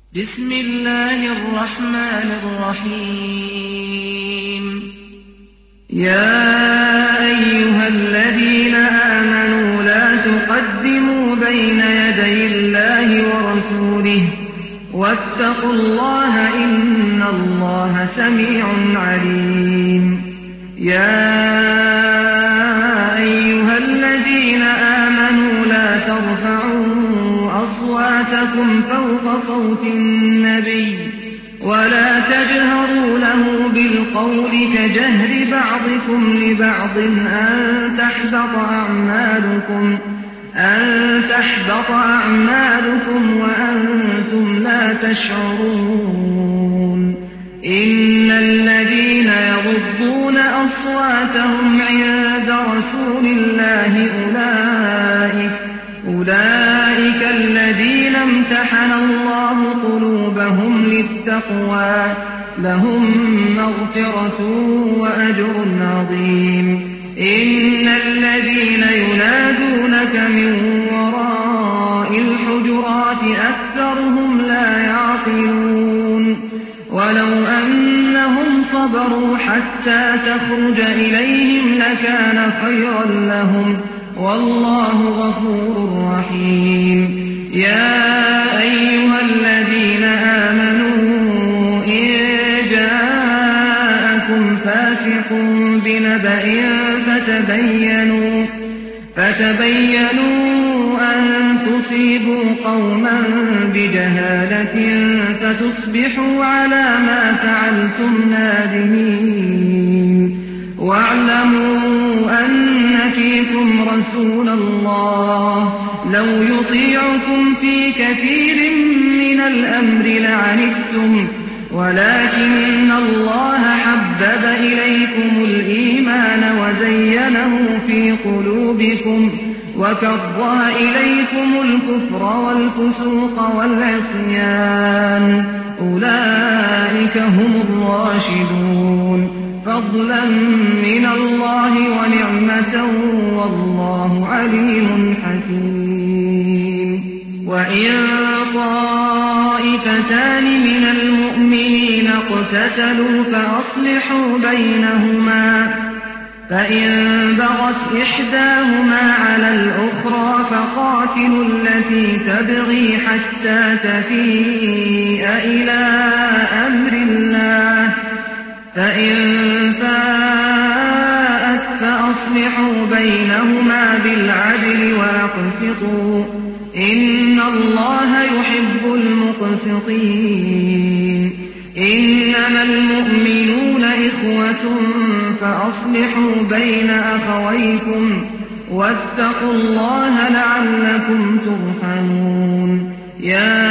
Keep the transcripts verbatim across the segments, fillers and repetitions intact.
بسم الله الرحمن الرحيم يا أيها الذين آمنوا لا تقدموا بين يدي الله ورسوله واتقوا الله إن الله سميع عليم يا أيها الذين آمنوا لا ترفعوا أصواتكم فوق صوت النبي ولا تجهروا له بالقول كجهر بعضكم لبعض أن تحبط أعمالكم أن تحبط أعمالكم وأنتم لا تشعرون إن الذين يغضون أصواتهم عند رسول الله أولئك أولئك الذين امتحن الله قلوبهم للتقوى لهم مغفرة وأجر عظيم إن الذين ينادونك من وراء الحجرات أكثرهم لا يعقلون ولو أنهم صبروا حتى تخرج إليهم لكان خيرا لهم والله غفور رحيم يا أيها الذين آمنوا إن جاءكم فاسق بنبأ فتبينوا فتبينوا أن تصيبوا قوما بجهالة فتصبحوا على ما فعلتم نادمين واعلموا أن فيكم رسول الله لو يطيعكم في كثير من الأمر لعنتم ولكن الله حبب إليكم الإيمان وزينه في قلوبكم وكره إليكم الكفر والفسوق والعصيان أولئك هم الراشدون فضلا من الله ونعمة والله عليم حكيم وإن طائفتان من المؤمنين اقتتلوا فأصلحوا بينهما فإن بغت إحداهما على الأخرى فقاتلوا التي تبغي حتى تفيء إلى أمر الله فإن فاءت فأصلحوا بينهما بالعدل وأقسطوا إن الله يحب المقسطين إنما المؤمنون إخوة فأصلحوا بين أخويكم واتقوا الله لعلكم ترحمون يا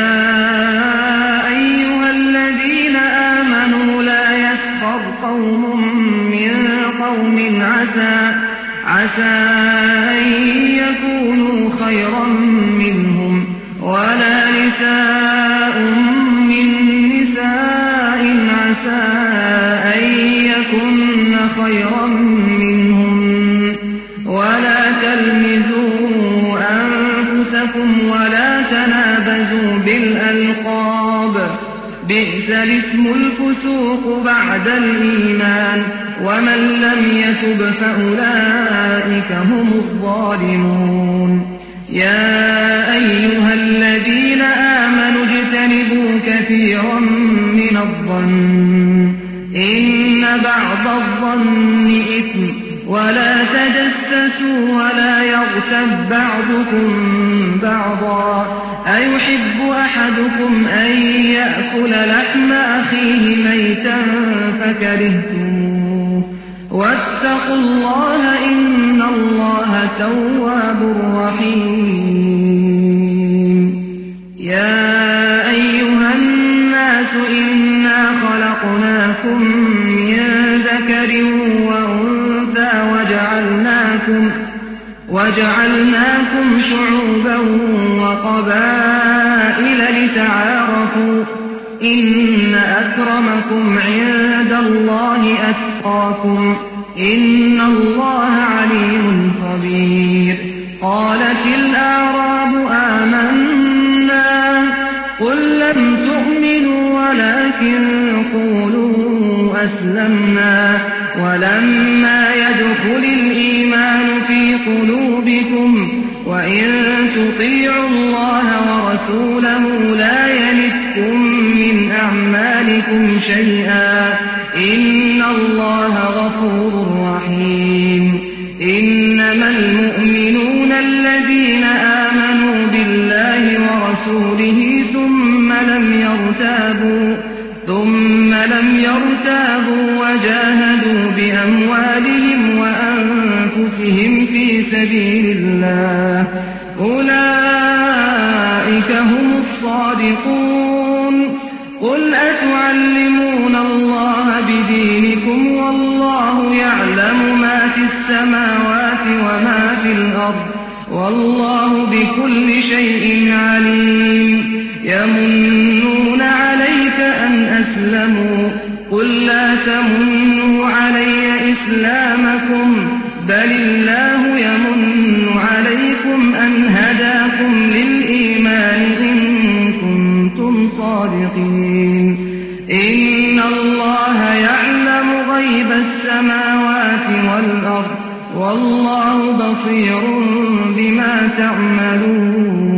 أيها الذين آمنوا لا يسخر قوم من قوم عسى عسى أن يكونوا خيرا منهم ولا نساء من نساء عسى أن يكن خيرا منهم ولا تلمزوا أنفسكم ولا تنابزوا بالألقاب بئس الاسم الفسوق بعد الإيمان ومن لم يتب فأولئك هم الظالمون يا أيها الذين آمنوا اجتنبوا كثيرا من الظن إن بعض الظن إثم ولا تجسسوا ولا يغتب بعضكم بعضا أيحب أحدكم أن يأكل لحم أخيه ميتا فكرهتموه واتقوا الله إن الله تواب رحيم يا أيها الناس إنا خلقناكم من ذكر وأنثى وجعلناكم وجعلناكم شعوبا وقبائل لتعارفوا إن أكرمكم عند الله أتقاكم إن الله عليم خبير قالت الأعراب آمنا قل لم تؤمنوا ولكن قولوا أسلمنا ولما يدخل الإيمان في قلوبكم وإن تطيعوا الله ورسوله لا يلتكم من أعمالكم شيئا إن الله غفور رحيم إنما المؤمنون الذين آمنوا بالله ورسوله ثم لم يرتابوا ثم لم يرتابوا وجاهدوا بأموالهم وأنفسهم في سبيل الله أولئك هم الصادقون قل أتعلمون الله بدينكم والله يعلم ما في السماوات وما في الأرض والله بكل شيء عليم يمنون عليك أن أسلموا قل لا تمنوا علي إسلامكم بل الله يمن عليكم أن هداكم للإيمان إن كنتم صادقين إن الله يعلم غيب السماوات والأرض والله بصير بما تعملون